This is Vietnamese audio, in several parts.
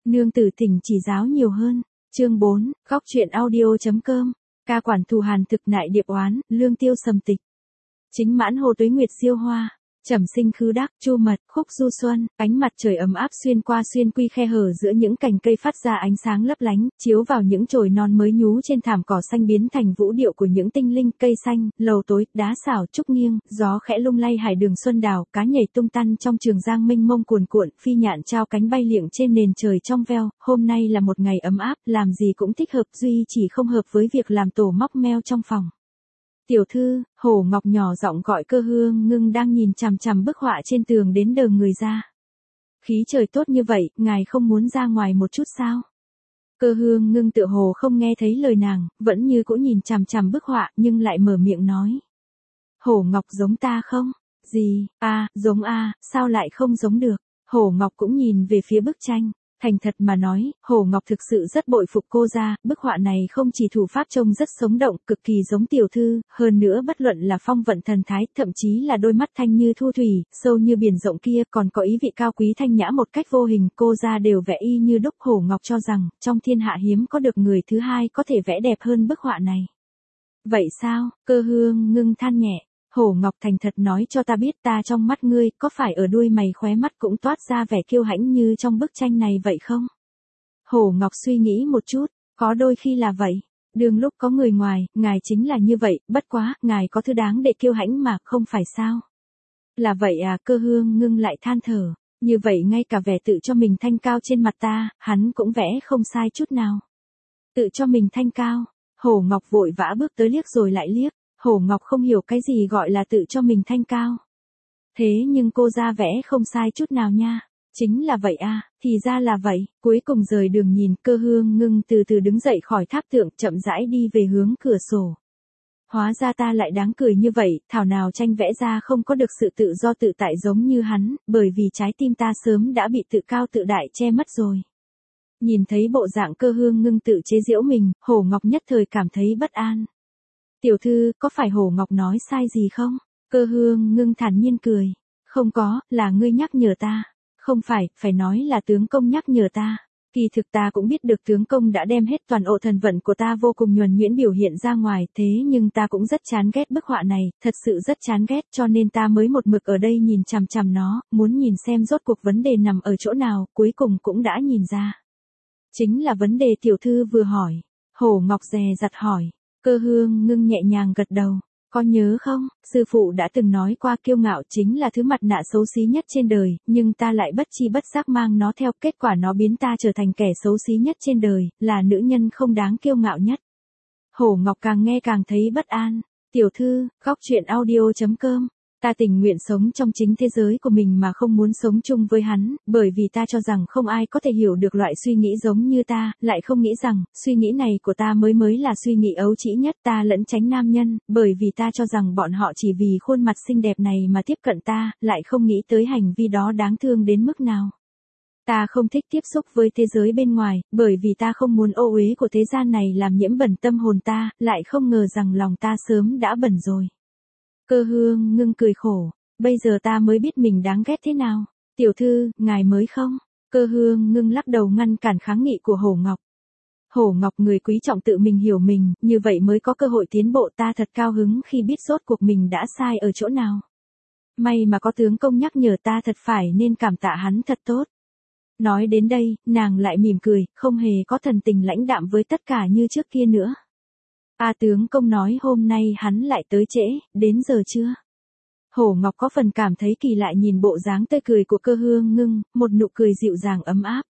Nương tử thỉnh chỉ giáo nhiều hơn. Chương 4, góc truyện audio.com. Ca quản thù hàn thực nại điệp oán, lương tiêu sầm tịch. Chính mãn hồ tuế nguyệt siêu hoa. Trầm sinh khứ đắc, chu mật, khúc du xuân, ánh mặt trời ấm áp xuyên qua xuyên quy khe hở giữa những cành cây phát ra ánh sáng lấp lánh, chiếu vào những chồi non mới nhú trên thảm cỏ xanh biến thành vũ điệu của những tinh linh, cây xanh, lầu tối, đá xảo, trúc nghiêng, gió khẽ lung lay hải đường xuân đào, cá nhảy tung tăn trong trường giang mênh mông cuồn cuộn, phi nhạn trao cánh bay liệng trên nền trời trong veo. Hôm nay là một ngày ấm áp, làm gì cũng thích hợp, duy chỉ không hợp với việc làm tổ móc meo trong phòng. Tiểu thư, Hổ Ngọc nhỏ giọng gọi Cơ Hương Ngưng đang nhìn chằm chằm bức họa trên tường đến đờ người ra. Khí trời tốt như vậy, ngài không muốn ra ngoài một chút sao? Cơ Hương Ngưng tựa hồ không nghe thấy lời nàng, vẫn như cũ nhìn chằm chằm bức họa nhưng lại mở miệng nói. Hổ Ngọc giống ta không? Gì? Giống sao lại không giống được? Hổ Ngọc cũng nhìn về phía bức tranh. Thành thật mà nói, Hổ Ngọc thực sự rất bội phục cô ra, bức họa này không chỉ thủ pháp trông rất sống động, cực kỳ giống tiểu thư, hơn nữa bất luận là phong vận thần thái, thậm chí là đôi mắt thanh như thu thủy, sâu như biển rộng kia, còn có ý vị cao quý thanh nhã một cách vô hình, cô ra đều vẽ y như đúc. Hổ Ngọc cho rằng, trong thiên hạ hiếm có được người thứ hai có thể vẽ đẹp hơn bức họa này. Vậy sao? Cơ Hương Ngưng than nhẹ. Hổ Ngọc thành thật nói cho ta biết, ta trong mắt ngươi, có phải ở đuôi mày khóe mắt cũng toát ra vẻ kiêu hãnh như trong bức tranh này vậy không? Hổ Ngọc suy nghĩ một chút, có đôi khi là vậy. Đường lúc có người ngoài, ngài chính là như vậy, bất quá, ngài có thứ đáng để kiêu hãnh mà, không phải sao? Là vậy à? Cơ Hương Ngưng lại than thở. Như vậy ngay cả vẻ tự cho mình thanh cao trên mặt ta, hắn cũng vẽ không sai chút nào. Tự cho mình thanh cao. Hổ Ngọc vội vã bước tới liếc rồi lại liếc. Hổ Ngọc không hiểu cái gì gọi là tự cho mình thanh cao. Thế nhưng cô ra vẽ không sai chút nào nha. Chính là vậy à, thì ra là vậy. Cuối cùng rời đường nhìn, Cơ Hương Ngưng từ từ đứng dậy khỏi tháp tượng, chậm rãi đi về hướng cửa sổ. Hóa ra ta lại đáng cười như vậy, thảo nào tranh vẽ ra không có được sự tự do tự tại giống như hắn, bởi vì trái tim ta sớm đã bị tự cao tự đại che mất rồi. Nhìn thấy bộ dạng Cơ Hương Ngưng tự chế giễu mình, Hổ Ngọc nhất thời cảm thấy bất an. Tiểu thư, có phải Hổ Ngọc nói sai gì không? Cơ Hương Ngưng thản nhiên cười. Không có, là ngươi nhắc nhở ta. Không phải, phải nói là tướng công nhắc nhở ta. Kỳ thực ta cũng biết được tướng công đã đem hết toàn ộ thần vận của ta vô cùng nhuần nhuyễn biểu hiện ra ngoài, thế nhưng ta cũng rất chán ghét bức họa này, thật sự rất chán ghét, cho nên ta mới một mực ở đây nhìn chằm chằm nó, muốn nhìn xem rốt cuộc vấn đề nằm ở chỗ nào, cuối cùng cũng đã nhìn ra. Chính là vấn đề tiểu thư vừa hỏi. Hổ Ngọc dè dặt hỏi. Cơ Hương Ngưng nhẹ nhàng gật đầu. Có nhớ không, sư phụ đã từng nói qua kiêu ngạo chính là thứ mặt nạ xấu xí nhất trên đời, nhưng ta lại bất chi bất giác mang nó theo, kết quả nó biến ta trở thành kẻ xấu xí nhất trên đời, là nữ nhân không đáng kiêu ngạo nhất. Hổ Ngọc càng nghe càng thấy bất an. Tiểu thư, góc truyện audio.com. Ta tình nguyện sống trong chính thế giới của mình mà không muốn sống chung với hắn, bởi vì ta cho rằng không ai có thể hiểu được loại suy nghĩ giống như ta, lại không nghĩ rằng, suy nghĩ này của ta mới là suy nghĩ ấu trĩ nhất. Ta lẫn tránh nam nhân, bởi vì ta cho rằng bọn họ chỉ vì khuôn mặt xinh đẹp này mà tiếp cận ta, lại không nghĩ tới hành vi đó đáng thương đến mức nào. Ta không thích tiếp xúc với thế giới bên ngoài, bởi vì ta không muốn ô uế của thế gian này làm nhiễm bẩn tâm hồn ta, lại không ngờ rằng lòng ta sớm đã bẩn rồi. Cơ Hương Ngưng cười khổ, bây giờ ta mới biết mình đáng ghét thế nào. Tiểu thư, ngài mới không? Cơ Hương Ngưng lắc đầu ngăn cản kháng nghị của Hổ Ngọc. Hổ Ngọc người quý trọng tự mình hiểu mình, như vậy mới có cơ hội tiến bộ, ta thật cao hứng khi biết rốt cuộc mình đã sai ở chỗ nào. May mà có tướng công nhắc nhở ta, thật phải nên cảm tạ hắn thật tốt. Nói đến đây, nàng lại mỉm cười, không hề có thần tình lãnh đạm với tất cả như trước kia nữa. Tướng công nói hôm nay hắn lại tới trễ, đến giờ chưa? Hổ Ngọc có phần cảm thấy kỳ lạ nhìn bộ dáng tươi cười của Cơ Hương Ngưng, một nụ cười dịu dàng ấm áp.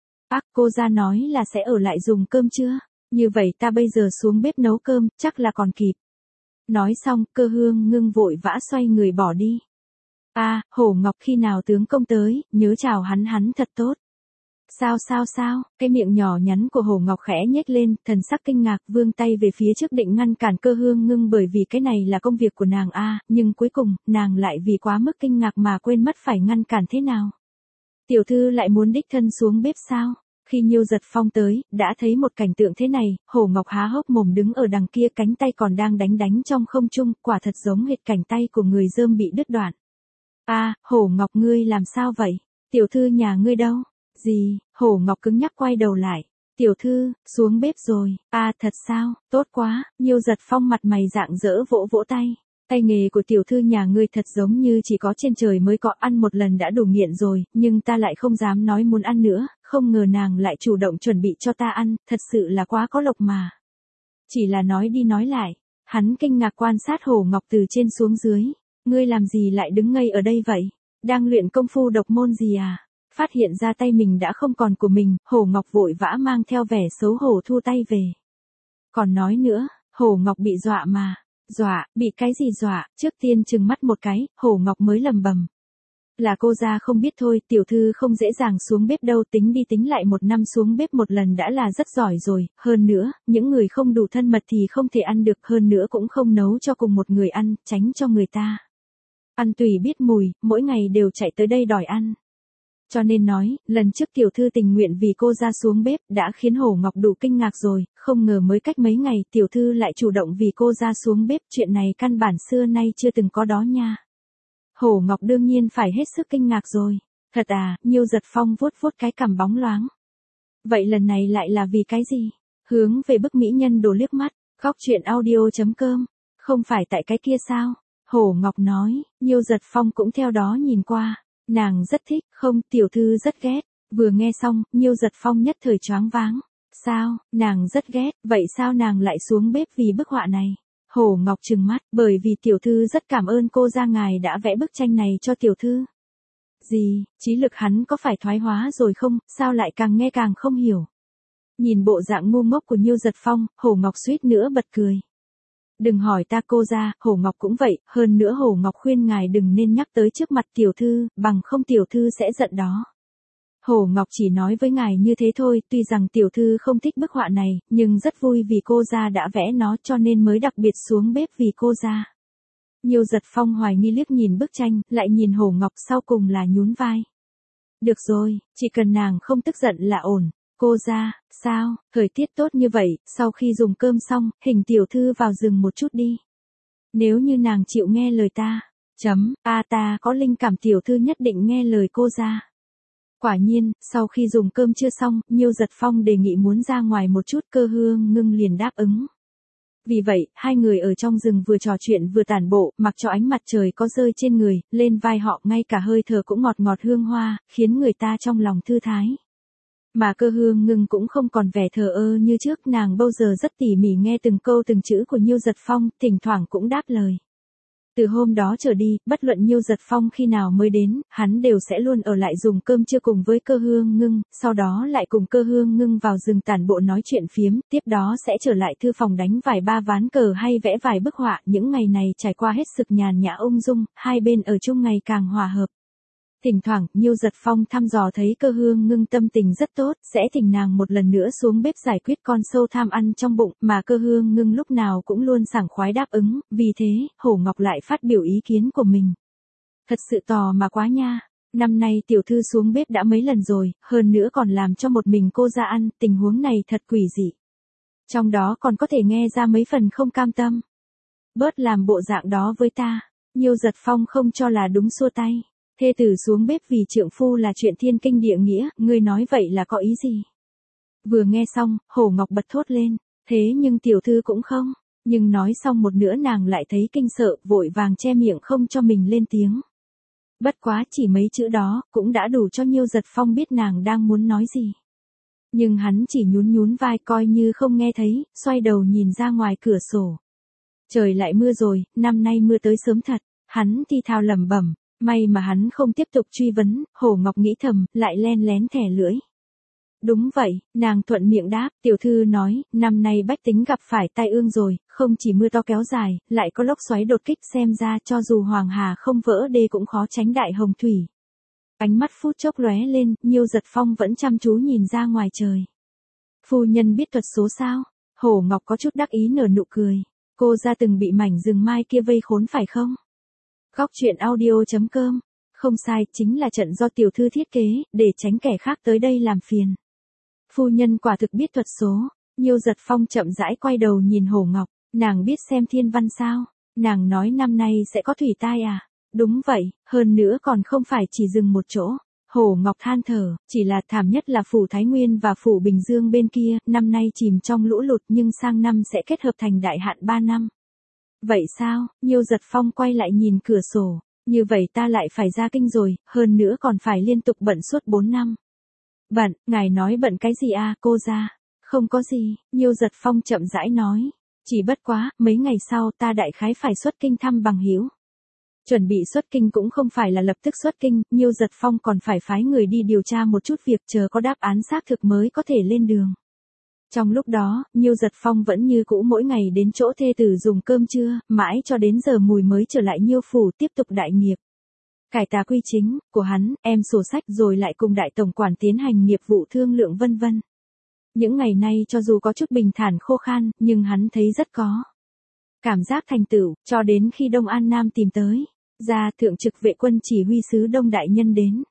Cô ra nói là sẽ ở lại dùng cơm chưa? Như vậy ta bây giờ xuống bếp nấu cơm, chắc là còn kịp. Nói xong, Cơ Hương Ngưng vội vã xoay người bỏ đi. Hổ Ngọc khi nào tướng công tới, nhớ chào hắn thật tốt. Sao, cái miệng nhỏ nhắn của Hổ Ngọc khẽ nhếch lên, thần sắc kinh ngạc, vươn tay về phía trước định ngăn cản Cơ Hương Ngưng bởi vì cái này là công việc của nàng nhưng cuối cùng, nàng lại vì quá mức kinh ngạc mà quên mất phải ngăn cản thế nào. Tiểu thư lại muốn đích thân xuống bếp sao? Khi Nhiêu Giật Phong tới, đã thấy một cảnh tượng thế này, Hổ Ngọc há hốc mồm đứng ở đằng kia, cánh tay còn đang đánh trong không trung, quả thật giống hệt cảnh tay của người dơm bị đứt đoạn. Hổ Ngọc ngươi làm sao vậy? Tiểu thư nhà ngươi đâu? Gì? Hổ Ngọc cứng nhắc quay đầu lại. Tiểu thư, xuống bếp rồi. À thật sao, tốt quá. Nhiêu Giật Phong mặt mày rạng rỡ vỗ vỗ tay. Tay nghề của tiểu thư nhà ngươi thật giống như chỉ có trên trời mới có, ăn một lần đã đủ nghiện rồi, nhưng ta lại không dám nói muốn ăn nữa, không ngờ nàng lại chủ động chuẩn bị cho ta ăn, thật sự là quá có lộc mà. Chỉ là nói đi nói lại, hắn kinh ngạc quan sát Hổ Ngọc từ trên xuống dưới. Ngươi làm gì lại đứng ngây ở đây vậy? Đang luyện công phu độc môn gì à? Phát hiện ra tay mình đã không còn của mình, Hổ Ngọc vội vã mang theo vẻ xấu hổ thu tay về. Còn nói nữa, Hổ Ngọc bị dọa mà. Dọa, bị cái gì dọa? Trước tiên trừng mắt một cái, Hổ Ngọc mới lầm bầm. Là cô ra không biết thôi, tiểu thư không dễ dàng xuống bếp đâu, tính đi tính lại 1 năm xuống bếp một lần đã là rất giỏi rồi, hơn nữa, những người không đủ thân mật thì không thể ăn được, hơn nữa cũng không nấu cho cùng một người ăn, tránh cho người ta ăn tùy biết mùi, mỗi ngày đều chạy tới đây đòi ăn. Cho nên nói, lần trước tiểu thư tình nguyện vì cô ra xuống bếp, đã khiến Hổ Ngọc đủ kinh ngạc rồi, không ngờ mới cách mấy ngày tiểu thư lại chủ động vì cô ra xuống bếp, chuyện này căn bản xưa nay chưa từng có đó nha. Hổ Ngọc đương nhiên phải hết sức kinh ngạc rồi. Thật à? Nhiêu Giật Phong vuốt vuốt cái cằm bóng loáng. Vậy lần này lại là vì cái gì? Hướng về bức mỹ nhân đổ liếc mắt, khóc chuyện audio.com, không phải tại cái kia sao? Hổ Ngọc nói, Nhiêu Giật Phong cũng theo đó nhìn qua. Nàng rất thích, không, tiểu thư rất ghét. Vừa nghe xong, Nhiêu Giật Phong nhất thời choáng váng. Sao, nàng rất ghét, vậy sao nàng lại xuống bếp vì bức họa này? Hổ Ngọc trừng mắt, bởi vì tiểu thư rất cảm ơn cô ra ngài đã vẽ bức tranh này cho tiểu thư. Gì, trí lực hắn có phải thoái hóa rồi không, sao lại càng nghe càng không hiểu. Nhìn bộ dạng ngu ngốc của Nhiêu Giật Phong, Hổ Ngọc suýt nữa bật cười. Đừng hỏi ta cô ra, Hổ Ngọc cũng vậy, hơn nữa Hổ Ngọc khuyên ngài đừng nên nhắc tới trước mặt tiểu thư, bằng không tiểu thư sẽ giận đó. Hổ Ngọc chỉ nói với ngài như thế thôi, tuy rằng tiểu thư không thích bức họa này, nhưng rất vui vì cô ra đã vẽ nó cho nên mới đặc biệt xuống bếp vì cô ra. Nhiêu Giật Phong hoài nghi liếc nhìn bức tranh, lại nhìn Hổ Ngọc sau cùng là nhún vai. Được rồi, chỉ cần nàng không tức giận là ổn. Cô ra, sao, thời tiết tốt như vậy, sau khi dùng cơm xong, Hình tiểu thư vào rừng một chút đi. Nếu như nàng chịu nghe lời ta, ta có linh cảm tiểu thư nhất định nghe lời cô ra. Quả nhiên, sau khi dùng cơm chưa xong, Nhiêu Giật Phong đề nghị muốn ra ngoài một chút, Cơ Hương Ngưng liền đáp ứng. Vì vậy, hai người ở trong rừng vừa trò chuyện vừa tản bộ, mặc cho ánh mặt trời có rơi trên người, lên vai họ, ngay cả hơi thở cũng ngọt ngọt hương hoa, khiến người ta trong lòng thư thái. Mà Cơ Hương Ngưng cũng không còn vẻ thờ ơ như trước, nàng bao giờ rất tỉ mỉ nghe từng câu từng chữ của Nhiêu Giật Phong, thỉnh thoảng cũng đáp lời. Từ hôm đó trở đi, bất luận Nhiêu Giật Phong khi nào mới đến, hắn đều sẽ luôn ở lại dùng cơm trưa cùng với Cơ Hương Ngưng, sau đó lại cùng Cơ Hương Ngưng vào rừng tản bộ nói chuyện phiếm, tiếp đó sẽ trở lại thư phòng đánh vài ba ván cờ hay vẽ vài bức họa. Những ngày này trải qua hết sức nhàn nhã ung dung, hai bên ở chung ngày càng hòa hợp. Thỉnh thoảng, Nhiêu Giật Phong thăm dò thấy Cơ Hương Ngưng tâm tình rất tốt, sẽ thỉnh nàng một lần nữa xuống bếp giải quyết con sâu tham ăn trong bụng, mà Cơ Hương Ngưng lúc nào cũng luôn sảng khoái đáp ứng, vì thế, Hổ Ngọc lại phát biểu ý kiến của mình. Thật sự tò mà quá nha, năm nay tiểu thư xuống bếp đã mấy lần rồi, hơn nữa còn làm cho một mình cô ra ăn, tình huống này thật quỷ dị. Trong đó còn có thể nghe ra mấy phần không cam tâm. Bớt làm bộ dạng đó với ta, Nhiêu Giật Phong không cho là đúng xua tay. Thê tử xuống bếp vì trượng phu là chuyện thiên kinh địa nghĩa, ngươi nói vậy là có ý gì? Vừa nghe xong, Hổ Ngọc bật thốt lên, thế nhưng tiểu thư cũng không, nhưng nói xong một nữa nàng lại thấy kinh sợ, vội vàng che miệng không cho mình lên tiếng. Bất quá chỉ mấy chữ đó, cũng đã đủ cho Nhiêu Giật Phong biết nàng đang muốn nói gì. Nhưng hắn chỉ nhún nhún vai coi như không nghe thấy, xoay đầu nhìn ra ngoài cửa sổ. Trời lại mưa rồi, năm nay mưa tới sớm thật, hắn thì thào lẩm bẩm. May mà hắn không tiếp tục truy vấn, Hổ Ngọc nghĩ thầm, lại len lén thẻ lưỡi. Đúng vậy, nàng thuận miệng đáp, tiểu thư nói, năm nay bách tính gặp phải tai ương rồi, không chỉ mưa to kéo dài, lại có lốc xoáy đột kích, xem ra cho dù Hoàng Hà không vỡ đê cũng khó tránh đại hồng thủy. Ánh mắt phút chốc lóe lên, Nhiêu Giật Phong vẫn chăm chú nhìn ra ngoài trời. Phu nhân biết thuật số sao? Hổ Ngọc có chút đắc ý nở nụ cười. Cô ra từng bị mảnh rừng mai kia vây khốn phải không? Khóc chuyện audio.com, không sai, chính là trận do tiểu thư thiết kế, để tránh kẻ khác tới đây làm phiền. Phu nhân quả thực biết thuật số. Nhiêu Giật Phong chậm rãi quay đầu nhìn Hổ Ngọc, nàng biết xem thiên văn sao? Nàng nói năm nay sẽ có thủy tai à? Đúng vậy, hơn nữa còn không phải chỉ dừng một chỗ. Hổ Ngọc than thở, chỉ là thảm nhất là phủ Thái Nguyên và phủ Bình Dương bên kia, năm nay chìm trong lũ lụt nhưng sang năm sẽ kết hợp thành đại hạn 3 năm. Vậy sao? Nhiêu Giật Phong quay lại nhìn cửa sổ, như vậy ta lại phải ra kinh rồi, hơn nữa còn phải liên tục bận suốt 4 năm. Bận, ngài nói bận cái gì à, cô ra? Không có gì, Nhiêu Giật Phong chậm rãi nói, chỉ bất quá, mấy ngày sau ta đại khái phải xuất kinh thăm bằng hữu. Chuẩn bị xuất kinh cũng không phải là lập tức xuất kinh, Nhiêu Giật Phong còn phải phái người đi điều tra một chút việc chờ có đáp án xác thực mới có thể lên đường. Trong lúc đó, Nhiêu Giật Phong vẫn như cũ mỗi ngày đến chỗ thê tử dùng cơm trưa, mãi cho đến giờ mùi mới trở lại Nhiêu phủ tiếp tục đại nghiệp. Cải tà quy chính của hắn, em sổ sách rồi lại cùng đại tổng quản tiến hành nghiệp vụ thương lượng vân vân. Những ngày nay cho dù có chút bình thản khô khan, nhưng hắn thấy rất có cảm giác thành tựu, cho đến khi Đông An Nam tìm tới. Ra thượng trực vệ quân chỉ huy sứ Đông đại nhân đến.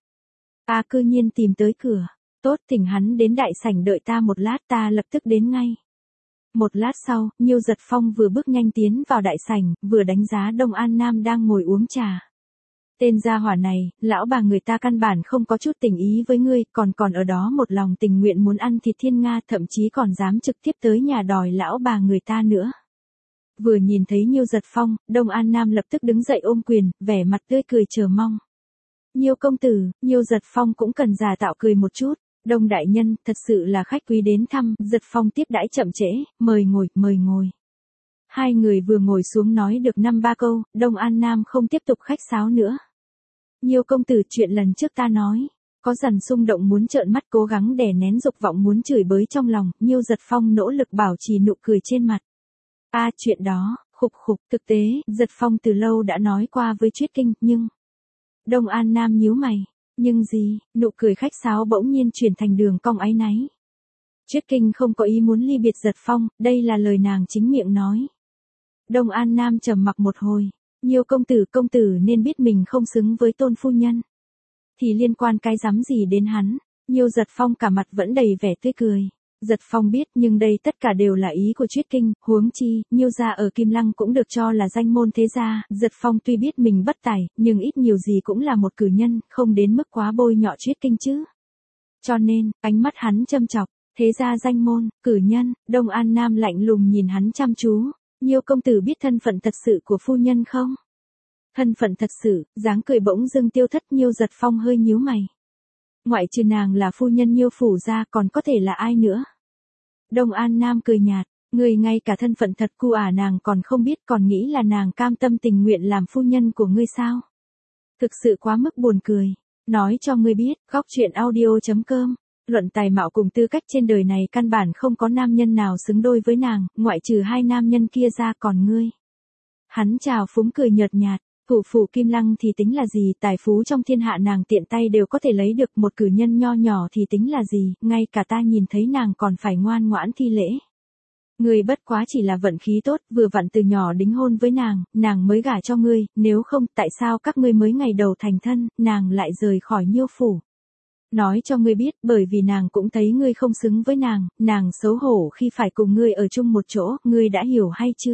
Cư nhiên tìm tới cửa. Tốt, thỉnh hắn đến đại sảnh đợi ta một lát, ta lập tức đến ngay. Một lát sau, Nhiêu Giật Phong vừa bước nhanh tiến vào đại sảnh, vừa đánh giá Đông An Nam đang ngồi uống trà. Tên gia hỏa này, lão bà người ta căn bản không có chút tình ý với ngươi, còn ở đó một lòng tình nguyện muốn ăn thịt thiên nga, thậm chí còn dám trực tiếp tới nhà đòi lão bà người ta nữa. Vừa nhìn thấy Nhiêu Giật Phong, Đông An Nam lập tức đứng dậy ôm quyền, vẻ mặt tươi cười chờ mong. Nhiêu công tử, Nhiêu Giật Phong cũng cần giả tạo cười một chút. Đông đại nhân, thật sự là khách quý đến thăm, Giật Phong tiếp đãi chậm trễ, mời ngồi, mời ngồi. Hai người vừa ngồi xuống nói được 5-3 câu, Đông An Nam không tiếp tục khách sáo nữa. Nhiêu công tử, chuyện lần trước ta nói, có dần xung động muốn trợn mắt, cố gắng đè nén dục vọng muốn chửi bới trong lòng, Nhiêu Giật Phong nỗ lực bảo trì nụ cười trên mặt. Chuyện đó, khục, thực tế, Giật Phong từ lâu đã nói qua với Chuyết Kinh, nhưng... Đông An Nam nhíu mày, nhưng gì, nụ cười khách sáo bỗng nhiên chuyển thành đường cong áy náy. Chuyết Kinh không có ý muốn ly biệt Giật Phong, đây là lời nàng chính miệng nói. Đông An Nam trầm mặc một hồi, Nhiêu công tử nên biết mình không xứng với Tôn phu nhân. Thì liên quan cái rắm gì đến hắn, Nhiêu Giật Phong cả mặt vẫn đầy vẻ tươi cười. Giật Phong biết, nhưng đây tất cả đều là ý của Chuyết Kinh, huống chi, Nhiêu gia ở Kim Lăng cũng được cho là danh môn thế gia, Giật Phong tuy biết mình bất tài, nhưng ít nhiều gì cũng là một cử nhân, không đến mức quá bôi nhọ Chuyết Kinh chứ. Cho nên, ánh mắt hắn châm chọc, thế gia danh môn, cử nhân, Đông An Nam lạnh lùng nhìn hắn chăm chú, Nhiêu công tử biết thân phận thật sự của phu nhân không? Thân phận thật sự, dáng cười bỗng dưng tiêu thất, Nhiêu Giật Phong hơi nhíu mày. Ngoại trừ nàng là phu nhân Nhiêu phủ ra còn có thể là ai nữa? Đông An Nam cười nhạt, người ngay cả thân phận thật của nàng còn không biết, còn nghĩ là nàng cam tâm tình nguyện làm phu nhân của ngươi sao? Thực sự quá mức buồn cười. Nói cho ngươi biết, góc chuyện audio.com, luận tài mạo cùng tư cách trên đời này căn bản không có nam nhân nào xứng đôi với nàng, ngoại trừ hai nam nhân kia ra còn ngươi. Hắn chào phúng cười nhợt nhạt. Thủ phủ Kim Lăng thì tính là gì, tài phú trong thiên hạ nàng tiện tay đều có thể lấy được, một cử nhân nho nhỏ thì tính là gì, ngay cả ta nhìn thấy nàng còn phải ngoan ngoãn thi lễ. Ngươi bất quá chỉ là vận khí tốt, vừa vặn từ nhỏ đính hôn với nàng mới gả cho ngươi, nếu không, tại sao các ngươi mới ngày đầu thành thân, nàng lại rời khỏi Nhiêu phủ. Nói cho ngươi biết, bởi vì nàng cũng thấy ngươi không xứng với nàng xấu hổ khi phải cùng ngươi ở chung một chỗ, ngươi đã hiểu hay chưa?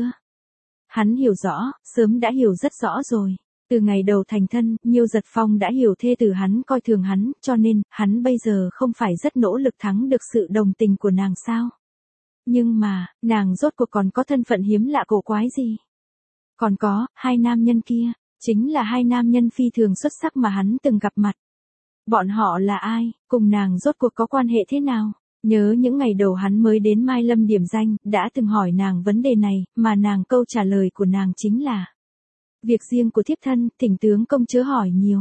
Hắn hiểu rõ, sớm đã hiểu rất rõ rồi. Từ ngày đầu thành thân, Nhiêu Giật Phong đã hiểu thê tử hắn coi thường hắn, cho nên, hắn bây giờ không phải rất nỗ lực thắng được sự đồng tình của nàng sao? Nhưng mà, nàng rốt cuộc còn có thân phận hiếm lạ cổ quái gì? Còn có, hai nam nhân kia, chính là hai nam nhân phi thường xuất sắc mà hắn từng gặp mặt. Bọn họ là ai, cùng nàng rốt cuộc có quan hệ thế nào? Nhớ những ngày đầu hắn mới đến Mai Lâm điểm danh, đã từng hỏi nàng vấn đề này, mà nàng câu trả lời của nàng chính là: việc riêng của thiếp thân, thỉnh tướng công chớ hỏi nhiều.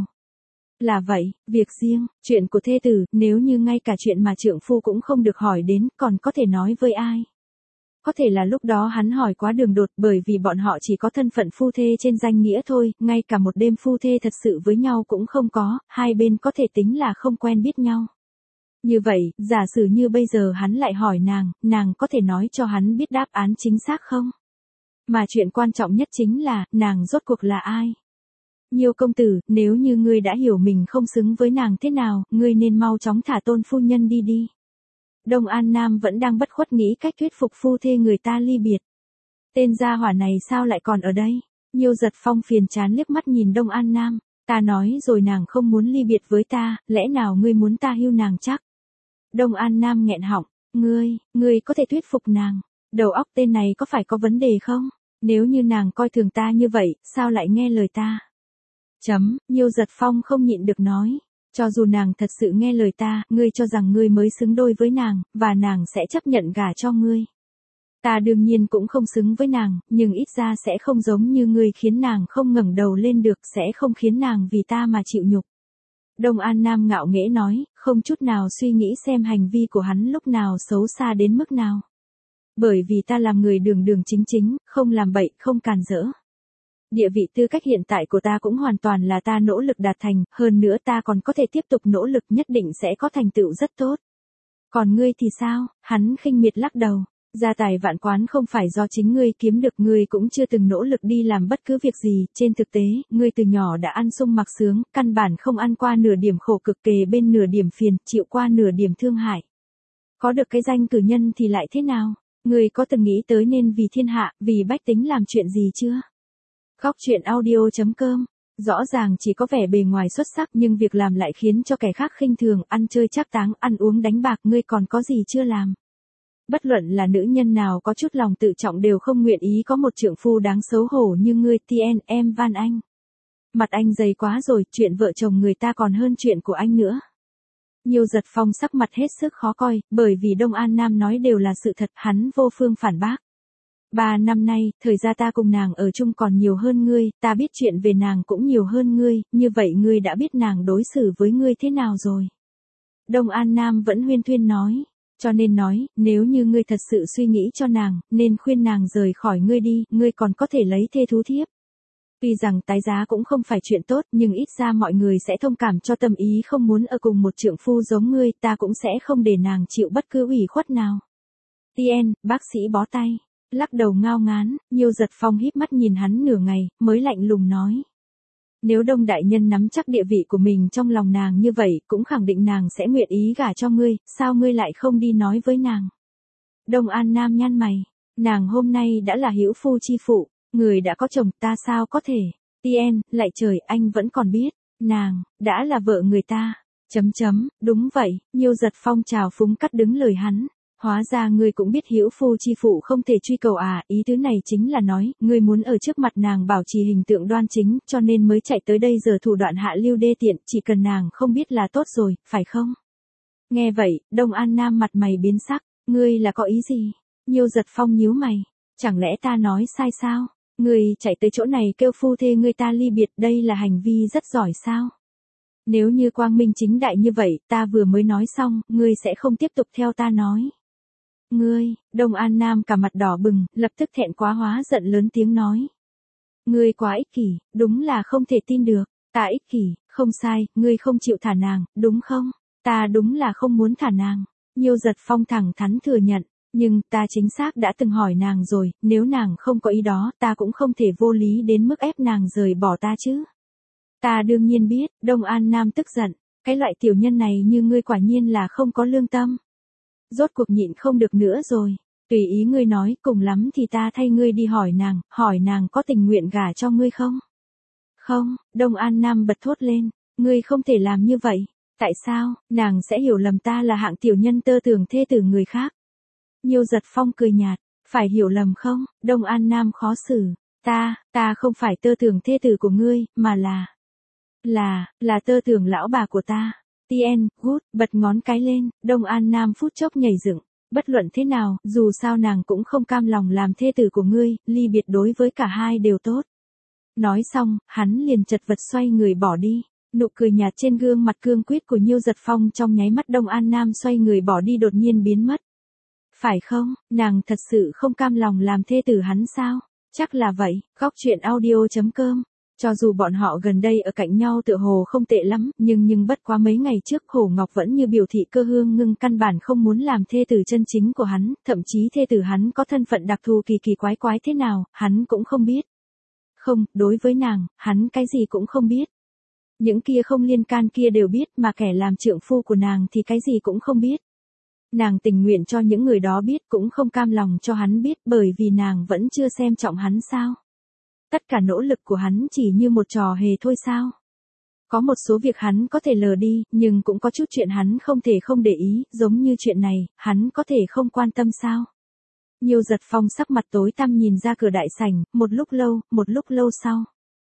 Là vậy, việc riêng, chuyện của thê tử, nếu như ngay cả chuyện mà trượng phu cũng không được hỏi đến, còn có thể nói với ai? Có thể là lúc đó hắn hỏi quá đường đột, bởi vì bọn họ chỉ có thân phận phu thê trên danh nghĩa thôi, ngay cả một đêm phu thê thật sự với nhau cũng không có, hai bên có thể tính là không quen biết nhau. Như vậy, giả sử như bây giờ hắn lại hỏi nàng có thể nói cho hắn biết đáp án chính xác không? Mà chuyện quan trọng nhất chính là, nàng rốt cuộc là ai? Nhiêu công tử, nếu như ngươi đã hiểu mình không xứng với nàng thế nào, ngươi nên mau chóng thả Tôn phu nhân đi. Đông An Nam vẫn đang bất khuất nghĩ cách thuyết phục phu thê người ta ly biệt. Tên gia hỏa này sao lại còn ở đây? Nhiêu Giật Phong phiền chán liếc mắt nhìn Đông An Nam. Ta nói rồi nàng không muốn ly biệt với ta, lẽ nào ngươi muốn ta hưu nàng chắc? Đông An Nam nghẹn họng, ngươi có thể thuyết phục nàng. Đầu óc tên này có phải có vấn đề không? Nếu như nàng coi thường ta như vậy, sao lại nghe lời ta? Nhiêu Giật Phong không nhịn được nói. Cho dù nàng thật sự nghe lời ta, ngươi cho rằng ngươi mới xứng đôi với nàng, và nàng sẽ chấp nhận gả cho ngươi. Ta đương nhiên cũng không xứng với nàng, nhưng ít ra sẽ không giống như ngươi khiến nàng không ngẩng đầu lên được, sẽ không khiến nàng vì ta mà chịu nhục. Đông An Nam ngạo nghễ nói, không chút nào suy nghĩ xem hành vi của hắn lúc nào xấu xa đến mức nào. Bởi vì ta làm người đường đường chính chính, không làm bậy, không càn rỡ. Địa vị tư cách hiện tại của ta cũng hoàn toàn là ta nỗ lực đạt thành, hơn nữa ta còn có thể tiếp tục nỗ lực, nhất định sẽ có thành tựu rất tốt. Còn ngươi thì sao? Hắn khinh miệt lắc đầu. Gia tài vạn quán không phải do chính ngươi kiếm được, ngươi cũng chưa từng nỗ lực đi làm bất cứ việc gì, trên thực tế, ngươi từ nhỏ đã ăn sung mặc sướng, căn bản không ăn qua nửa điểm khổ cực, kề bên nửa điểm phiền, chịu qua nửa điểm thương hại. Có được cái danh cử nhân thì lại thế nào? Ngươi có từng nghĩ tới nên vì thiên hạ, vì bách tính làm chuyện gì chưa? Góc truyện audio.com. Rõ ràng chỉ có vẻ bề ngoài xuất sắc nhưng việc làm lại khiến cho kẻ khác khinh thường, ăn chơi trác táng, ăn uống đánh bạc, ngươi còn có gì chưa làm? Bất luận là nữ nhân nào có chút lòng tự trọng đều không nguyện ý có một trượng phu đáng xấu hổ như ngươi. Tien em van anh. Mặt anh dày quá rồi, chuyện vợ chồng người ta còn hơn chuyện của anh nữa. Nhiêu Giật Phong sắc mặt hết sức khó coi, bởi vì Đông An Nam nói đều là sự thật, hắn vô phương phản bác. 3 năm nay, thời gian ta cùng nàng ở chung còn nhiều hơn ngươi, ta biết chuyện về nàng cũng nhiều hơn ngươi, như vậy ngươi đã biết nàng đối xử với ngươi thế nào rồi. Đông An Nam vẫn huyên thuyên nói. Cho nên nói, nếu như ngươi thật sự suy nghĩ cho nàng, nên khuyên nàng rời khỏi ngươi đi, ngươi còn có thể lấy thê thú thiếp. Tuy rằng tái giá cũng không phải chuyện tốt, nhưng ít ra mọi người sẽ thông cảm cho tâm ý không muốn ở cùng một trượng phu giống ngươi, ta cũng sẽ không để nàng chịu bất cứ ủy khuất nào. Tien, bác sĩ bó tay, lắc đầu ngao ngán, Nhiêu Giật Phong híp mắt nhìn hắn nửa ngày, mới lạnh lùng nói. Nếu Đông đại nhân nắm chắc địa vị của mình trong lòng nàng như vậy, cũng khẳng định nàng sẽ nguyện ý gả cho ngươi, sao ngươi lại không đi nói với nàng? Đông An Nam nhăn mày, nàng hôm nay đã là hữu phu chi phụ, người đã có chồng, ta sao có thể? Tien, lại trời, anh vẫn còn biết, nàng đã là vợ người ta. Đúng vậy, Nhiêu Giật Phong trào phúng cắt đứng lời hắn. Hóa ra ngươi cũng biết hữu phu chi phụ không thể truy cầu à, ý tứ này chính là nói, ngươi muốn ở trước mặt nàng bảo trì hình tượng đoan chính, cho nên mới chạy tới đây giờ thủ đoạn hạ lưu đê tiện, chỉ cần nàng không biết là tốt rồi, phải không? Nghe vậy, Đông An Nam mặt mày biến sắc, ngươi là có ý gì? Nhiêu Giật Phong nhíu mày, chẳng lẽ ta nói sai sao? Ngươi chạy tới chỗ này kêu phu thê ngươi ta ly biệt, đây là hành vi rất giỏi sao? Nếu như quang minh chính đại như vậy, ta vừa mới nói xong, ngươi sẽ không tiếp tục theo ta nói. Ngươi, Đông An Nam cả mặt đỏ bừng, lập tức thẹn quá hóa giận lớn tiếng nói. Ngươi quá ích kỷ, đúng là không thể tin được, ta ích kỷ, không sai, ngươi không chịu thả nàng, đúng không? Ta đúng là không muốn thả nàng. Nhiêu Giật Phong thẳng thắn thừa nhận, nhưng ta chính xác đã từng hỏi nàng rồi, nếu nàng không có ý đó, ta cũng không thể vô lý đến mức ép nàng rời bỏ ta chứ. Ta đương nhiên biết, Đông An Nam tức giận, cái loại tiểu nhân này như ngươi quả nhiên là không có lương tâm. Rốt cuộc nhịn không được nữa rồi, tùy ý ngươi nói, cùng lắm thì ta thay ngươi đi hỏi nàng có tình nguyện gả cho ngươi không? Không, Đông An Nam bật thốt lên, ngươi không thể làm như vậy, tại sao, nàng sẽ hiểu lầm ta là hạng tiểu nhân tơ tưởng thê tử người khác. Nhiêu Giật Phong cười nhạt, phải hiểu lầm không? Đông An Nam khó xử, ta không phải tơ tưởng thê tử của ngươi, mà là tơ tưởng lão bà của ta. Tien, good, bật ngón cái lên, Đông An Nam phút chốc nhảy dựng, bất luận thế nào, dù sao nàng cũng không cam lòng làm thê tử của ngươi, ly biệt đối với cả hai đều tốt. Nói xong, hắn liền chật vật xoay người bỏ đi, nụ cười nhạt trên gương mặt cương quyết của Nhiêu Giật Phong trong nháy mắt Đông An Nam xoay người bỏ đi đột nhiên biến mất. Phải không, nàng thật sự không cam lòng làm thê tử hắn sao? Chắc là vậy, góc truyện audio.com. Cho dù bọn họ gần đây ở cạnh nhau tựa hồ không tệ lắm, nhưng bất quá mấy ngày trước Hồ Ngọc vẫn như biểu thị Cơ Hương Ngưng căn bản không muốn làm thê tử chân chính của hắn, thậm chí thê tử hắn có thân phận đặc thù kỳ quái thế nào, hắn cũng không biết. Không, đối với nàng, hắn cái gì cũng không biết. Những kia không liên can kia đều biết, mà kẻ làm trượng phu của nàng thì cái gì cũng không biết. Nàng tình nguyện cho những người đó biết cũng không cam lòng cho hắn biết bởi vì nàng vẫn chưa xem trọng hắn sao. Tất cả nỗ lực của hắn chỉ như một trò hề thôi sao? Có một số việc hắn có thể lờ đi, nhưng cũng có chút chuyện hắn không thể không để ý, giống như chuyện này, hắn có thể không quan tâm sao? Nhiêu Giật Phong sắc mặt tối tăm nhìn ra cửa đại sảnh, một lúc lâu sau.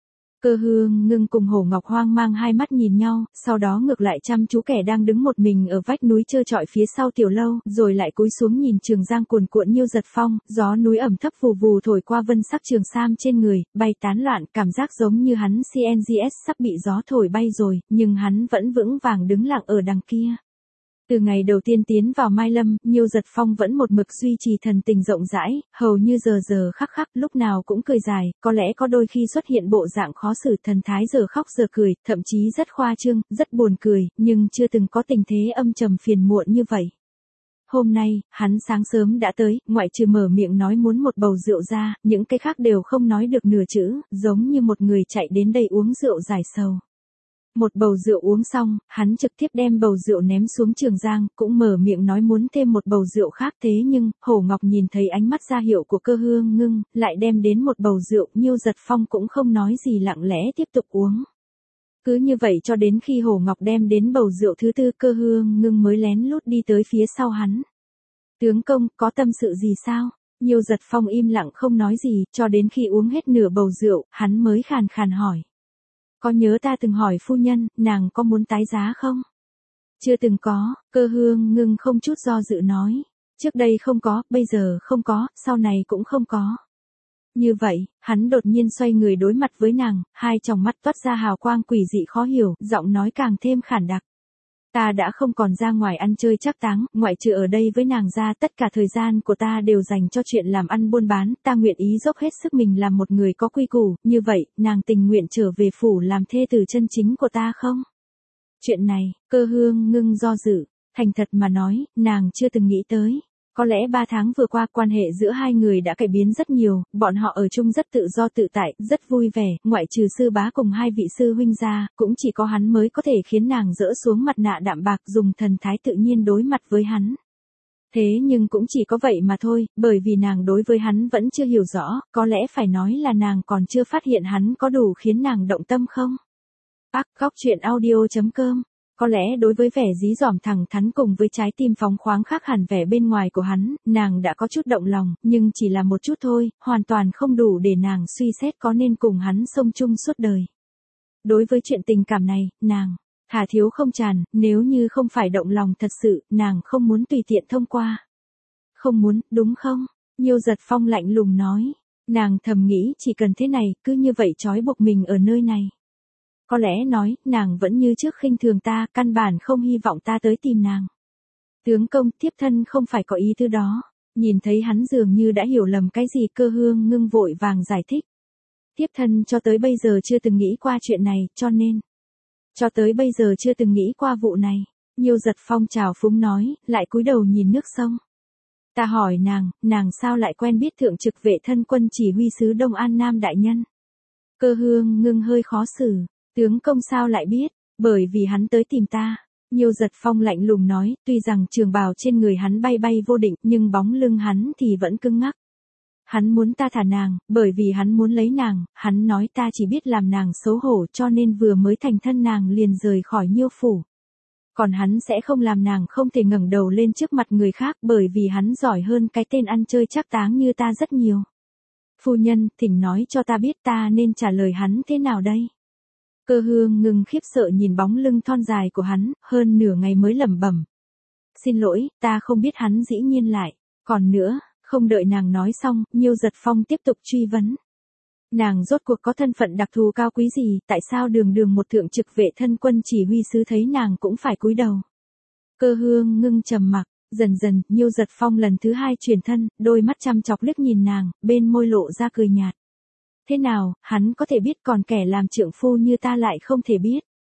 Cơ Hương Ngưng cùng Hồ Ngọc hoang mang hai mắt nhìn nhau, sau đó ngược lại chăm chú kẻ đang đứng một mình ở vách núi trơ trọi phía sau tiểu lâu, rồi lại cúi xuống nhìn Trường Giang cuồn cuộn Nhiêu Giật Phong, gió núi ẩm thấp vù vù thổi qua vân sắc trường sam trên người, bay tán loạn, cảm giác giống như hắn CNGS sắp bị gió thổi bay rồi, nhưng hắn vẫn vững vàng đứng lặng ở đằng kia. Từ ngày đầu tiên tiến vào Mai Lâm, Nhiêu Giật Phong vẫn một mực duy trì thần tình rộng rãi, hầu như giờ giờ khắc khắc, lúc nào cũng cười dài, có lẽ có đôi khi xuất hiện bộ dạng khó xử thần thái giờ khóc giờ cười, thậm chí rất khoa trương, rất buồn cười, nhưng chưa từng có tình thế âm trầm phiền muộn như vậy. Hôm nay, hắn sáng sớm đã tới, ngoại trừ mở miệng nói muốn một bầu rượu ra, những cái khác đều không nói được nửa chữ, giống như một người chạy đến đây uống rượu giải sầu. Một bầu rượu uống xong, hắn trực tiếp đem bầu rượu ném xuống Trường Giang, cũng mở miệng nói muốn thêm một bầu rượu khác, thế nhưng, Hồ Ngọc nhìn thấy ánh mắt ra hiệu của Cơ Hương Ngưng, lại đem đến một bầu rượu, Nhiêu Giật Phong cũng không nói gì lặng lẽ tiếp tục uống. Cứ như vậy cho đến khi Hồ Ngọc đem đến bầu rượu thứ tư, Cơ Hương Ngưng mới lén lút đi tới phía sau hắn. Tướng công, có tâm sự gì sao? Nhiêu Giật Phong im lặng không nói gì, cho đến khi uống hết nửa bầu rượu, hắn mới khàn khàn hỏi. Có nhớ ta từng hỏi phu nhân, nàng có muốn tái giá không? Chưa từng có, Cơ Hương Ngưng không chút do dự nói. Trước đây không có, bây giờ không có, sau này cũng không có. Như vậy, hắn đột nhiên xoay người đối mặt với nàng, hai tròng mắt toát ra hào quang quỷ dị khó hiểu, giọng nói càng thêm khản đặc. Ta đã không còn ra ngoài ăn chơi trác táng, ngoại trừ ở đây với nàng ra, tất cả thời gian của ta đều dành cho chuyện làm ăn buôn bán, ta nguyện ý dốc hết sức mình làm một người có quy củ, như vậy, nàng tình nguyện trở về phủ làm thê tử chân chính của ta không? Chuyện này, Cơ Hương Ngưng do dự, thành thật mà nói, nàng chưa từng nghĩ tới. Có lẽ 3 tháng vừa qua quan hệ giữa hai người đã cải biến rất nhiều, bọn họ ở chung rất tự do tự tại, rất vui vẻ, ngoại trừ sư bá cùng hai vị sư huynh ra, cũng chỉ có hắn mới có thể khiến nàng dỡ xuống mặt nạ đạm bạc dùng thần thái tự nhiên đối mặt với hắn. Thế nhưng cũng chỉ có vậy mà thôi, bởi vì nàng đối với hắn vẫn chưa hiểu rõ, có lẽ phải nói là nàng còn chưa phát hiện hắn có đủ khiến nàng động tâm không? Góc truyện audio.com. Có lẽ đối với vẻ dí dỏm thẳng thắn cùng với trái tim phóng khoáng khác hẳn vẻ bên ngoài của hắn, nàng đã có chút động lòng, nhưng chỉ là một chút thôi, hoàn toàn không đủ để nàng suy xét có nên cùng hắn sống chung suốt đời. Đối với chuyện tình cảm này, nàng thà thiếu không tràn, nếu như không phải động lòng thật sự, nàng không muốn tùy tiện thông qua. Không muốn, đúng không? Nhiêu Giật Phong lạnh lùng nói. Nàng thầm nghĩ chỉ cần thế này, cứ như vậy trói buộc mình ở nơi này. Có lẽ nói, nàng vẫn như trước khinh thường ta, căn bản không hy vọng ta tới tìm nàng. Tướng công, thiếp thân không phải có ý thứ đó. Nhìn thấy hắn dường như đã hiểu lầm cái gì, Cơ Hương Ngưng vội vàng giải thích. Thiếp thân cho tới bây giờ chưa từng nghĩ qua chuyện này, cho nên. Cho tới bây giờ chưa từng nghĩ qua vụ này. Nhiêu Giật Phong trào phúng nói, lại cúi đầu nhìn nước sông. Ta hỏi nàng sao lại quen biết thượng trực vệ thân quân chỉ huy sứ Đông An Nam đại nhân? Cơ Hương Ngưng hơi khó xử. Tướng công sao lại biết, bởi vì hắn tới tìm ta. Nhiêu Giật Phong lạnh lùng nói, tuy rằng trường bào trên người hắn bay bay vô định, nhưng bóng lưng hắn thì vẫn cứng ngắc. Hắn muốn ta thả nàng, bởi vì hắn muốn lấy nàng, hắn nói ta chỉ biết làm nàng xấu hổ cho nên vừa mới thành thân nàng liền rời khỏi Nhiêu phủ. Còn hắn sẽ không làm nàng không thể ngẩng đầu lên trước mặt người khác bởi vì hắn giỏi hơn cái tên ăn chơi trác táng như ta rất nhiều. Phu nhân, thỉnh nói cho ta biết ta nên trả lời hắn thế nào đây? Cơ Hương Ngưng khiếp sợ nhìn bóng lưng thon dài của hắn, hơn nửa ngày mới lẩm bẩm. Xin lỗi, ta không biết hắn dĩ nhiên lại. Còn nữa, không đợi nàng nói xong, Nhiêu Giật Phong tiếp tục truy vấn. Nàng rốt cuộc có thân phận đặc thù cao quý gì, tại sao đường một thượng trực vệ thân quân chỉ huy sứ thấy nàng cũng phải cúi đầu. Cơ Hương Ngưng trầm mặc, dần dần, Nhiêu Giật Phong lần thứ hai chuyển thân, đôi mắt chăm chọc liếc nhìn nàng, bên môi lộ ra cười nhạt. Thế nào, hắn có thể biết còn kẻ làm trượng phu như ta lại không thể biết.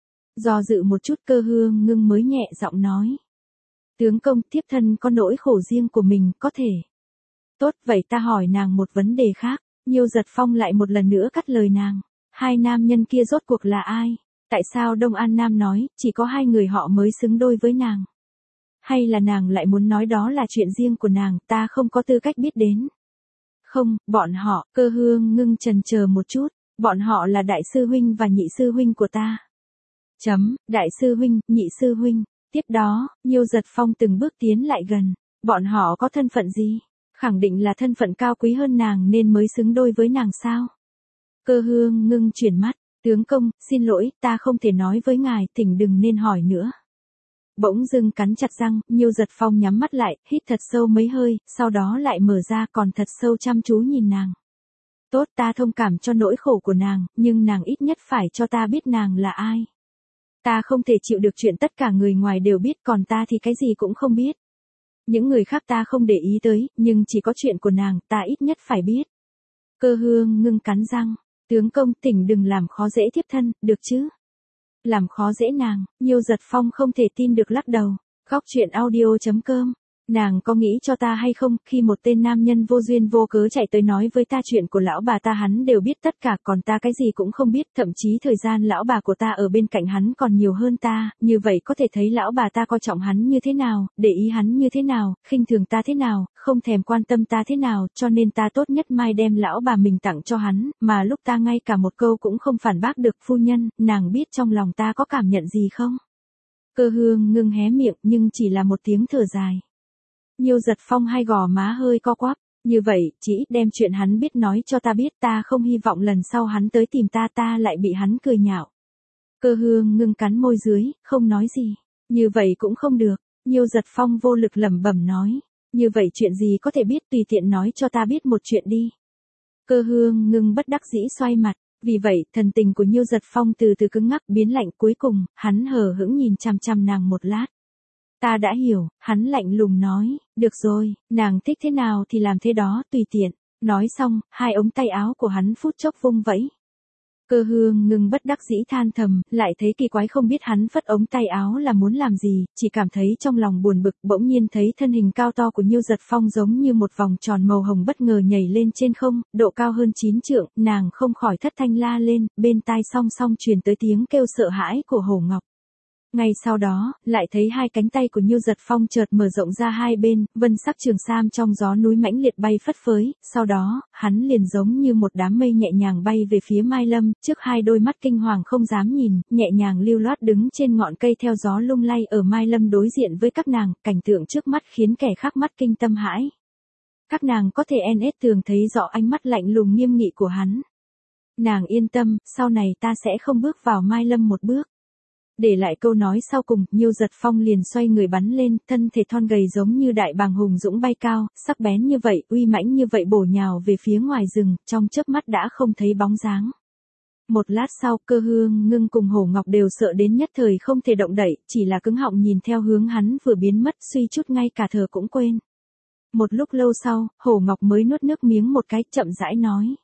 Do dự một chút Cơ Hương Ngưng mới nhẹ giọng nói. Tướng công, thiếp thân có nỗi khổ riêng của mình, có thể. Tốt, vậy ta hỏi nàng một vấn đề khác. Nhiêu Giật Phong lại một lần nữa cắt lời nàng. Hai nam nhân kia rốt cuộc là ai? Tại sao Đông An Nam nói, chỉ có hai người họ mới xứng đôi với nàng? Hay là nàng lại muốn nói đó là chuyện riêng của nàng, ta không có tư cách biết đến? Không, bọn họ, Cơ Hương Ngưng chần chờ một chút, bọn họ là đại sư huynh và nhị sư huynh của ta. Đại sư huynh, nhị sư huynh. Tiếp đó, Nhiêu Giật Phong từng bước tiến lại gần. Bọn họ có thân phận gì? Khẳng định là thân phận cao quý hơn nàng nên mới xứng đôi với nàng sao? Cơ Hương Ngưng chuyển mắt. Tướng công, xin lỗi, ta không thể nói với ngài, thỉnh đừng nên hỏi nữa. Bỗng dưng cắn chặt răng, Nhiêu Giật Phong nhắm mắt lại, hít thật sâu mấy hơi, sau đó lại mở ra còn thật sâu chăm chú nhìn nàng. Tốt, ta thông cảm cho nỗi khổ của nàng, nhưng nàng ít nhất phải cho ta biết nàng là ai. Ta không thể chịu được chuyện tất cả người ngoài đều biết, còn ta thì cái gì cũng không biết. Những người khác ta không để ý tới, nhưng chỉ có chuyện của nàng, ta ít nhất phải biết. Cơ Hương Ngưng cắn răng. Tướng công, thỉnh đừng làm khó dễ thiếp thân, được chứ? Làm khó dễ nàng, Nhiêu Giật Phong không thể tin được lắc đầu. Góc truyện audio.com. Nàng có nghĩ cho ta hay không, khi một tên nam nhân vô duyên vô cớ chạy tới nói với ta chuyện của lão bà ta hắn đều biết tất cả, còn ta cái gì cũng không biết, thậm chí thời gian lão bà của ta ở bên cạnh hắn còn nhiều hơn ta, như vậy có thể thấy lão bà ta coi trọng hắn như thế nào, để ý hắn như thế nào, khinh thường ta thế nào, không thèm quan tâm ta thế nào, cho nên ta tốt nhất mai đem lão bà mình tặng cho hắn, mà lúc ta ngay cả một câu cũng không phản bác được. Phu nhân, nàng biết trong lòng ta có cảm nhận gì không? Cơ Hương Ngưng hé miệng nhưng chỉ là một tiếng thở dài. Nhiêu Giật Phong hai gò má hơi co quắp, như vậy, chỉ ít đem chuyện hắn biết nói cho ta biết, ta không hy vọng lần sau hắn tới tìm ta lại bị hắn cười nhạo. Cơ Hương Ngưng cắn môi dưới, không nói gì. Như vậy cũng không được, Nhiêu Giật Phong vô lực lẩm bẩm nói. Như vậy chuyện gì có thể biết, tùy tiện nói cho ta biết một chuyện đi. Cơ Hương Ngưng bất đắc dĩ xoay mặt. Vì vậy, thần tình của Nhiêu Giật Phong từ từ cứng ngắc biến lạnh, cuối cùng, hắn hờ hững nhìn chằm chằm nàng một lát. Ta đã hiểu, hắn lạnh lùng nói, được rồi, nàng thích thế nào thì làm thế đó, tùy tiện. Nói xong, hai ống tay áo của hắn phút chốc vung vẫy. Cơ Hương Ngưng bất đắc dĩ than thầm, lại thấy kỳ quái không biết hắn phất ống tay áo là muốn làm gì, chỉ cảm thấy trong lòng buồn bực, bỗng nhiên thấy thân hình cao to của Nhiêu Giật Phong giống như một vòng tròn màu hồng bất ngờ nhảy lên trên không, độ cao hơn 9 trượng, nàng không khỏi thất thanh la lên, bên tai song song truyền tới tiếng kêu sợ hãi của Hổ Ngọc. Ngay sau đó, lại thấy hai cánh tay của Nhiêu Giật Phong chợt mở rộng ra hai bên, vân sắc trường sam trong gió núi mãnh liệt bay phất phới, sau đó, hắn liền giống như một đám mây nhẹ nhàng bay về phía Mai Lâm, trước hai đôi mắt kinh hoàng không dám nhìn, nhẹ nhàng lưu loát đứng trên ngọn cây theo gió lung lay ở Mai Lâm đối diện với các nàng, cảnh tượng trước mắt khiến kẻ khác mắt kinh tâm hãi. Các nàng có thể thường thấy rõ ánh mắt lạnh lùng nghiêm nghị của hắn. Nàng yên tâm, sau này ta sẽ không bước vào Mai Lâm một bước. Để lại câu nói sau cùng, Nhiêu Giật Phong liền xoay người bắn lên, thân thể thon gầy giống như đại bàng hùng dũng bay cao, sắc bén như vậy, uy mãnh như vậy bổ nhào về phía ngoài rừng, trong chớp mắt đã không thấy bóng dáng. Một lát sau, Cơ Hương Ngưng cùng Hổ Ngọc đều sợ đến nhất thời không thể động đậy, chỉ là cứng họng nhìn theo hướng hắn vừa biến mất, suy chút ngay cả thở cũng quên. Một lúc lâu sau, Hổ Ngọc mới nuốt nước miếng một cái, chậm rãi nói.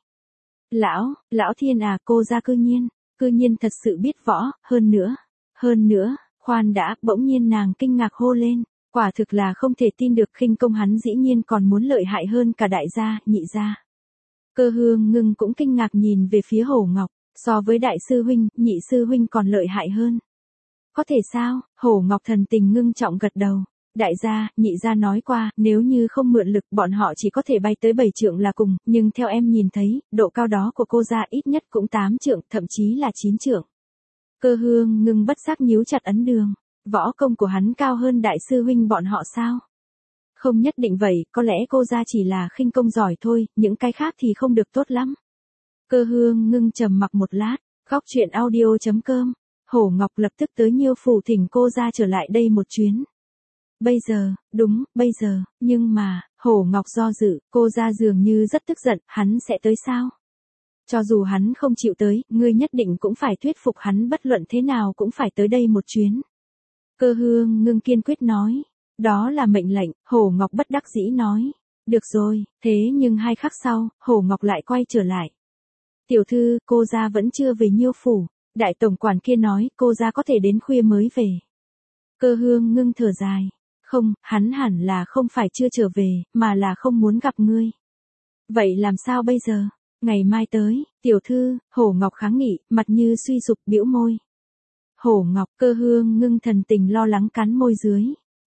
Lão Thiên à, cô ra cư nhiên thật sự biết võ, hơn nữa, khoan đã, bỗng nhiên nàng kinh ngạc hô lên, quả thực là không thể tin được, khinh công hắn dĩ nhiên còn muốn lợi hại hơn cả đại gia, nhị gia. Cơ Hương Ngưng cũng kinh ngạc nhìn về phía Hổ Ngọc, so với đại sư huynh, nhị sư huynh còn lợi hại hơn. Có thể sao? Hổ Ngọc thần tình ngưng trọng gật đầu. Đại gia, nhị gia nói qua, nếu như không mượn lực bọn họ chỉ có thể bay tới 7 trượng là cùng, nhưng theo em nhìn thấy, độ cao đó của cô gia ít nhất cũng 8 trượng, thậm chí là 9 trượng. Cơ Hương Ngưng bất giác nhíu chặt ấn đường, võ công của hắn cao hơn đại sư huynh bọn họ sao? Không nhất định vậy, có lẽ cô gia chỉ là khinh công giỏi thôi, những cái khác thì không được tốt lắm. Cơ Hương Ngưng trầm mặc một lát, góc truyện audio.com, Hổ Ngọc lập tức tới Nhiêu phủ thỉnh cô gia trở lại đây một chuyến. Bây giờ, nhưng mà, Hổ Ngọc do dự, cô gia dường như rất tức giận, hắn sẽ tới sao? Cho dù hắn không chịu tới, ngươi nhất định cũng phải thuyết phục hắn, bất luận thế nào cũng phải tới đây một chuyến. Cơ Hương Ngưng kiên quyết nói. Đó là mệnh lệnh, Hổ Ngọc bất đắc dĩ nói. Được rồi, thế nhưng 2 khắc sau, Hổ Ngọc lại quay trở lại. Tiểu thư, cô gia vẫn chưa về Nhiêu phủ. Đại tổng quản kia nói, cô gia có thể đến khuya mới về. Cơ Hương Ngưng thở dài. Không, hắn hẳn là không phải chưa trở về, mà là không muốn gặp ngươi. Vậy làm sao bây giờ? Ngày mai tới, tiểu thư, Hổ Ngọc kháng nghị, mặt như suy sụp bĩu môi. Hổ Ngọc, Cơ Hương Ngưng thần tình lo lắng cắn môi dưới.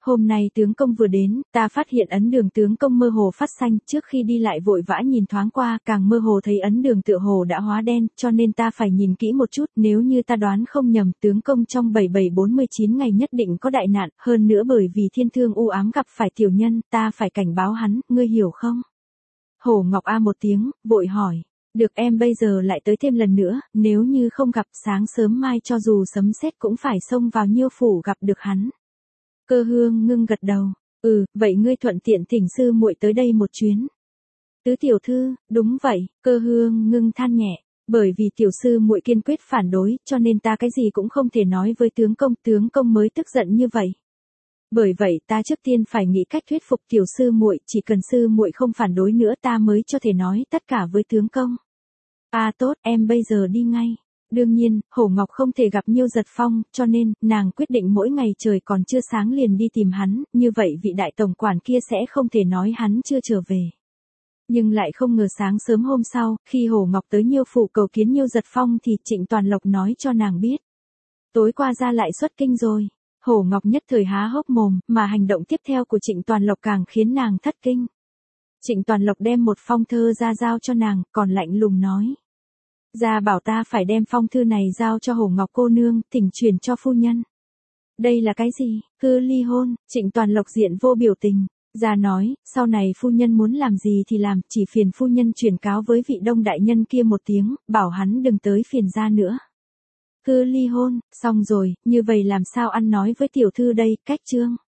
Hôm nay tướng công vừa đến, ta phát hiện ấn đường tướng công mơ hồ phát xanh, trước khi đi lại vội vã nhìn thoáng qua, càng mơ hồ thấy ấn đường tựa hồ đã hóa đen, cho nên ta phải nhìn kỹ một chút, nếu như ta đoán không nhầm, tướng công trong 7749 ngày nhất định có đại nạn, hơn nữa bởi vì thiên thương u ám gặp phải tiểu nhân, ta phải cảnh báo hắn, ngươi hiểu không? Hổ Ngọc a một tiếng, vội hỏi. Được, em bây giờ lại tới thêm lần nữa, nếu như không gặp, sáng sớm mai cho dù sấm sét cũng phải xông vào Nhiêu phủ gặp được hắn. Cơ Hương Ngưng gật đầu. Vậy ngươi thuận tiện thỉnh sư muội tới đây một chuyến. Tứ tiểu thư, đúng vậy, Cơ Hương Ngưng than nhẹ, bởi vì tiểu sư muội kiên quyết phản đối, cho nên ta cái gì cũng không thể nói với tướng công mới tức giận như vậy. Bởi vậy ta trước tiên phải nghĩ cách thuyết phục tiểu sư muội, chỉ cần sư muội không phản đối nữa ta mới cho thể nói tất cả với tướng công. Tốt, em bây giờ đi ngay. Đương nhiên, Hổ Ngọc không thể gặp Nhiêu Giật Phong, cho nên, nàng quyết định mỗi ngày trời còn chưa sáng liền đi tìm hắn, như vậy vị đại tổng quản kia sẽ không thể nói hắn chưa trở về. Nhưng lại không ngờ sáng sớm hôm sau, khi Hổ Ngọc tới Nhiêu phủ cầu kiến Nhiêu Giật Phong thì Trịnh Toàn Lộc nói cho nàng biết. Tối qua ra lại xuất kinh rồi. Hổ Ngọc nhất thời há hốc mồm, mà hành động tiếp theo của Trịnh Toàn Lộc càng khiến nàng thất kinh. Trịnh Toàn Lộc đem một phong thơ ra giao cho nàng, còn lạnh lùng nói. Gia bảo ta phải đem phong thư này giao cho Hổ Ngọc cô nương, thỉnh truyền cho phu nhân. Đây là cái gì? Thư ly hôn. Trịnh Toàn Lộc diện vô biểu tình. Gia nói, sau này phu nhân muốn làm gì thì làm, chỉ phiền phu nhân truyền cáo với vị Đông đại nhân kia một tiếng, bảo hắn đừng tới phiền gia nữa. Thư ly hôn, xong rồi, như vậy làm sao ăn nói với tiểu thư đây, cách chương.